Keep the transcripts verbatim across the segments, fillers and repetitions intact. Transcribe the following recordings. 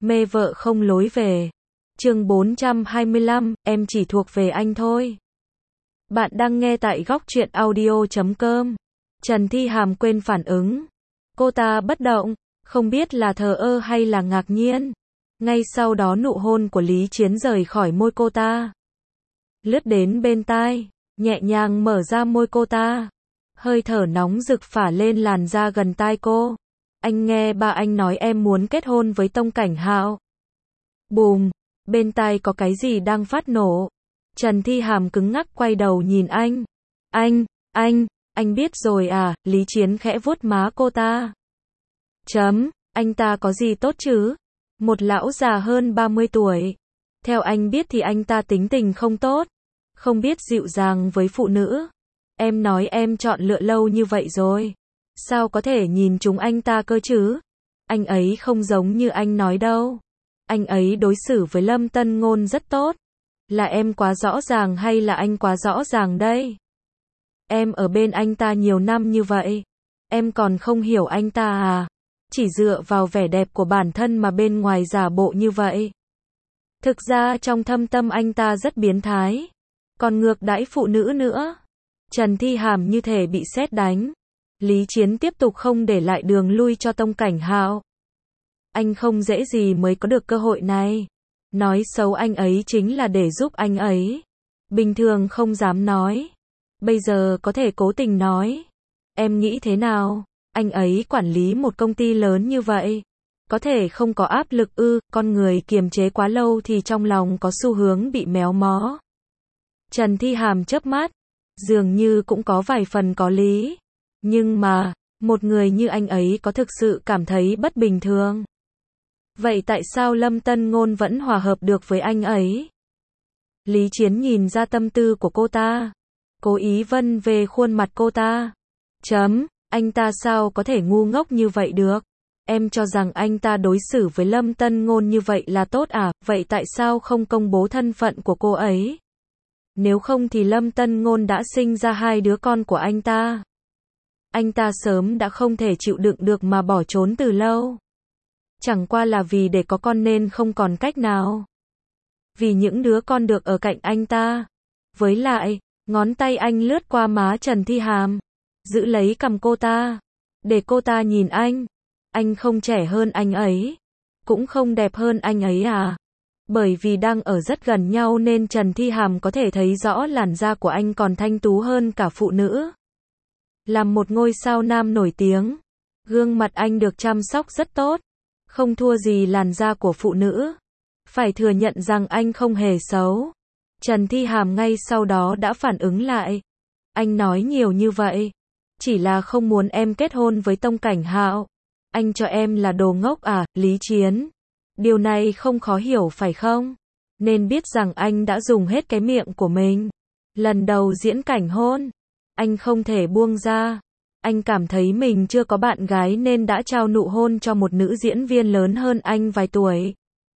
Mê vợ không lối về. Chương bốn trăm hai mươi lăm, em chỉ thuộc về anh thôi. Bạn đang nghe tại góc truyện audio chấm com. Trần Thi Hàm quên phản ứng. Cô ta bất động, không biết là thờ ơ hay là ngạc nhiên. Ngay sau đó nụ hôn của Lý Chiến rời khỏi môi cô ta. Lướt đến bên tai, nhẹ nhàng mở ra môi cô ta. Hơi thở nóng rực phả lên làn da gần tai cô. Anh nghe ba anh nói em muốn kết hôn với Tông Cảnh Hạo. Bùm, bên tai có cái gì đang phát nổ. Trần Thi Hàm cứng ngắc quay đầu nhìn anh. Anh, anh, anh biết rồi à, Lý Chiến khẽ vuốt má cô ta. Chấm, anh ta có gì tốt chứ? Một lão già hơn ba mươi tuổi. Theo anh biết thì anh ta tính tình không tốt, không biết dịu dàng với phụ nữ. Em nói em chọn lựa lâu như vậy rồi, sao có thể nhìn chúng anh ta cơ chứ? Anh ấy không giống như anh nói đâu. Anh ấy đối xử với Lâm Tân Ngôn rất tốt. Là em quá rõ ràng hay là anh quá rõ ràng đây? Em ở bên anh ta nhiều năm như vậy, em còn không hiểu anh ta à? Chỉ dựa vào vẻ đẹp của bản thân mà bên ngoài giả bộ như vậy. Thực ra trong thâm tâm anh ta rất biến thái, còn ngược đãi phụ nữ nữa. Trần Thi Hàm như thể bị sét đánh. Lý Chiến tiếp tục không để lại đường lui cho Tông Cảnh Hạo. Anh không dễ gì mới có được cơ hội này. Nói xấu anh ấy chính là để giúp anh ấy. Bình thường không dám nói, bây giờ có thể cố tình nói. Em nghĩ thế nào? Anh ấy quản lý một công ty lớn như vậy, có thể không có áp lực ư? Con người kiềm chế quá lâu thì trong lòng có xu hướng bị méo mó. Trần Thi Hàm chớp mắt, dường như cũng có vài phần có lý. Nhưng mà, một người như anh ấy có thực sự cảm thấy bất bình thường. Vậy tại sao Lâm Tân Ngôn vẫn hòa hợp được với anh ấy? Lý Chiến nhìn ra tâm tư của cô ta, cố ý vân về khuôn mặt cô ta. Chấm, anh ta sao có thể ngu ngốc như vậy được? Em cho rằng anh ta đối xử với Lâm Tân Ngôn như vậy là tốt à? Vậy tại sao không công bố thân phận của cô ấy? Nếu không thì Lâm Tân Ngôn đã sinh ra hai đứa con của anh ta. Anh ta sớm đã không thể chịu đựng được mà bỏ trốn từ lâu. Chẳng qua là vì để có con nên không còn cách nào. Vì những đứa con được ở cạnh anh ta. Với lại, ngón tay anh lướt qua má Trần Thi Hàm, giữ lấy cằm cô ta, để cô ta nhìn anh. Anh không trẻ hơn anh ấy, cũng không đẹp hơn anh ấy à? Bởi vì đang ở rất gần nhau nên Trần Thi Hàm có thể thấy rõ làn da của anh còn thanh tú hơn cả phụ nữ. Làm một ngôi sao nam nổi tiếng, gương mặt anh được chăm sóc rất tốt, không thua gì làn da của phụ nữ. Phải thừa nhận rằng anh không hề xấu. Trần Thi Hàm ngay sau đó đã phản ứng lại. Anh nói nhiều như vậy, chỉ là không muốn em kết hôn với Tông Cảnh Hạo. Anh cho em là đồ ngốc à, Lý Chiến? Điều này không khó hiểu phải không? Nên biết rằng anh đã dùng hết cái miệng của mình. Lần đầu diễn cảnh hôn, anh không thể buông ra. Anh cảm thấy mình chưa có bạn gái nên đã trao nụ hôn cho một nữ diễn viên lớn hơn anh vài tuổi.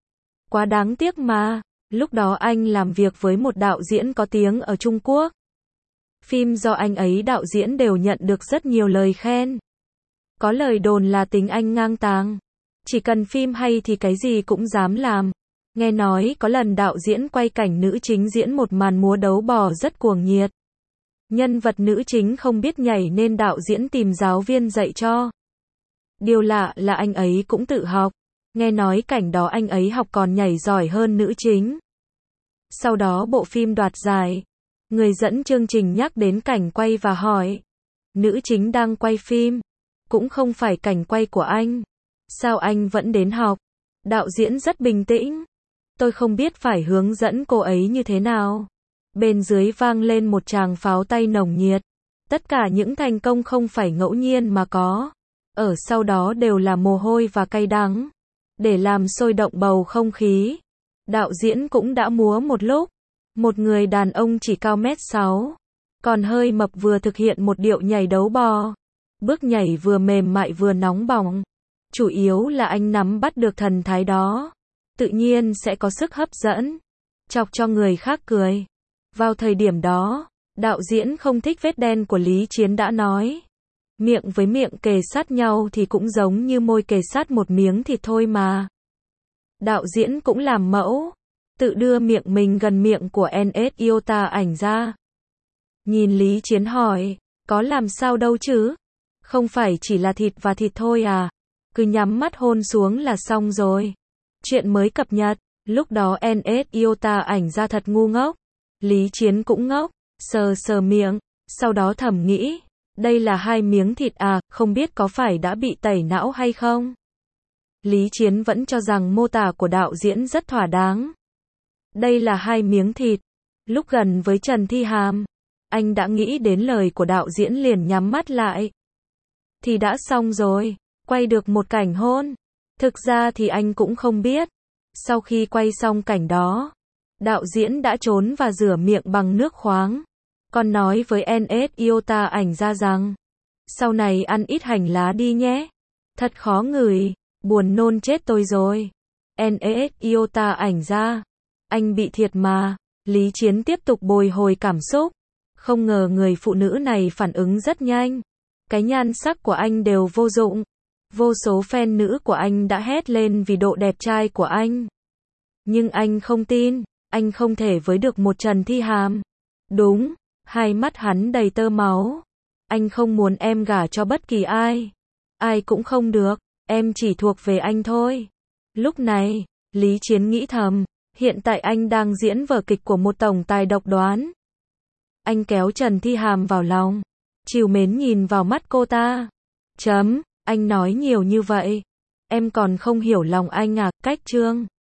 Quá đáng tiếc mà, lúc đó anh làm việc với một đạo diễn có tiếng ở Trung Quốc. Phim do anh ấy đạo diễn đều nhận được rất nhiều lời khen. Có lời đồn là tính anh ngang tàng, chỉ cần phim hay thì cái gì cũng dám làm. Nghe nói có lần đạo diễn quay cảnh nữ chính diễn một màn múa đấu bò rất cuồng nhiệt. Nhân vật nữ chính không biết nhảy nên đạo diễn tìm giáo viên dạy cho. Điều lạ là anh ấy cũng tự học. Nghe nói cảnh đó anh ấy học còn nhảy giỏi hơn nữ chính. Sau đó bộ phim đoạt giải. Người dẫn chương trình nhắc đến cảnh quay và hỏi. Nữ chính đang quay phim, cũng không phải cảnh quay của anh. Sao anh vẫn đến học? Đạo diễn rất bình tĩnh. Tôi không biết phải hướng dẫn cô ấy như thế nào. Bên dưới vang lên một tràng pháo tay nồng nhiệt. Tất cả những thành công không phải ngẫu nhiên mà có. Ở sau đó đều là mồ hôi và cay đắng. Để làm sôi động bầu không khí, đạo diễn cũng đã múa một lúc. Một người đàn ông chỉ cao mét sáu, còn hơi mập vừa thực hiện một điệu nhảy đấu bò. Bước nhảy vừa mềm mại vừa nóng bỏng. Chủ yếu là anh nắm bắt được thần thái đó, tự nhiên sẽ có sức hấp dẫn, chọc cho người khác cười. Vào thời điểm đó, đạo diễn không thích vết đen của Lý Chiến đã nói. Miệng với miệng kề sát nhau thì cũng giống như môi kề sát một miếng thịt thôi mà. đạo diễn cũng làm mẫu, tự đưa miệng mình gần miệng của en ét Iota ảnh ra. Nhìn Lý Chiến hỏi, có làm sao đâu chứ? Không phải chỉ là thịt và thịt thôi à? Cứ nhắm mắt hôn xuống là xong rồi. Chuyện mới cập nhật, lúc đó en ét Iota ảnh ra thật ngu ngốc. Lý Chiến cũng ngốc, sờ sờ miệng, sau đó thầm nghĩ, đây là hai miếng thịt à, không biết có phải đã bị tẩy não hay không? Lý Chiến vẫn cho rằng mô tả của đạo diễn rất thỏa đáng. Đây là hai miếng thịt. Lúc gần với Trần Thi Hàm, anh đã nghĩ đến lời của đạo diễn liền nhắm mắt lại. Thì đã xong rồi, quay được một cảnh hôn. Thực ra thì anh cũng không biết. Sau khi quay xong cảnh đó, đạo diễn đã trốn và rửa miệng bằng nước khoáng. Còn nói với en ét Iota ảnh ra rằng, sau này ăn ít hành lá đi nhé. Thật khó ngửi, buồn nôn chết tôi rồi. en ét Iota ảnh ra, anh bị thiệt mà. Lý Chiến tiếp tục bồi hồi cảm xúc. Không ngờ người phụ nữ này phản ứng rất nhanh. Cái nhan sắc của anh đều vô dụng. Vô số fan nữ của anh đã hét lên vì độ đẹp trai của anh. Nhưng anh không tin, anh không thể với được một Trần Thi Hàm. Đúng, hai mắt hắn đầy tơ máu. Anh không muốn em gả cho bất kỳ ai. Ai cũng không được, em chỉ thuộc về anh thôi. Lúc này, Lý Chiến nghĩ thầm, hiện tại anh đang diễn vở kịch của một tổng tài độc đoán. Anh kéo Trần Thi Hàm vào lòng, trìu mến nhìn vào mắt cô ta. Chấm, anh nói nhiều như vậy. Em còn không hiểu lòng anh à, cách trương.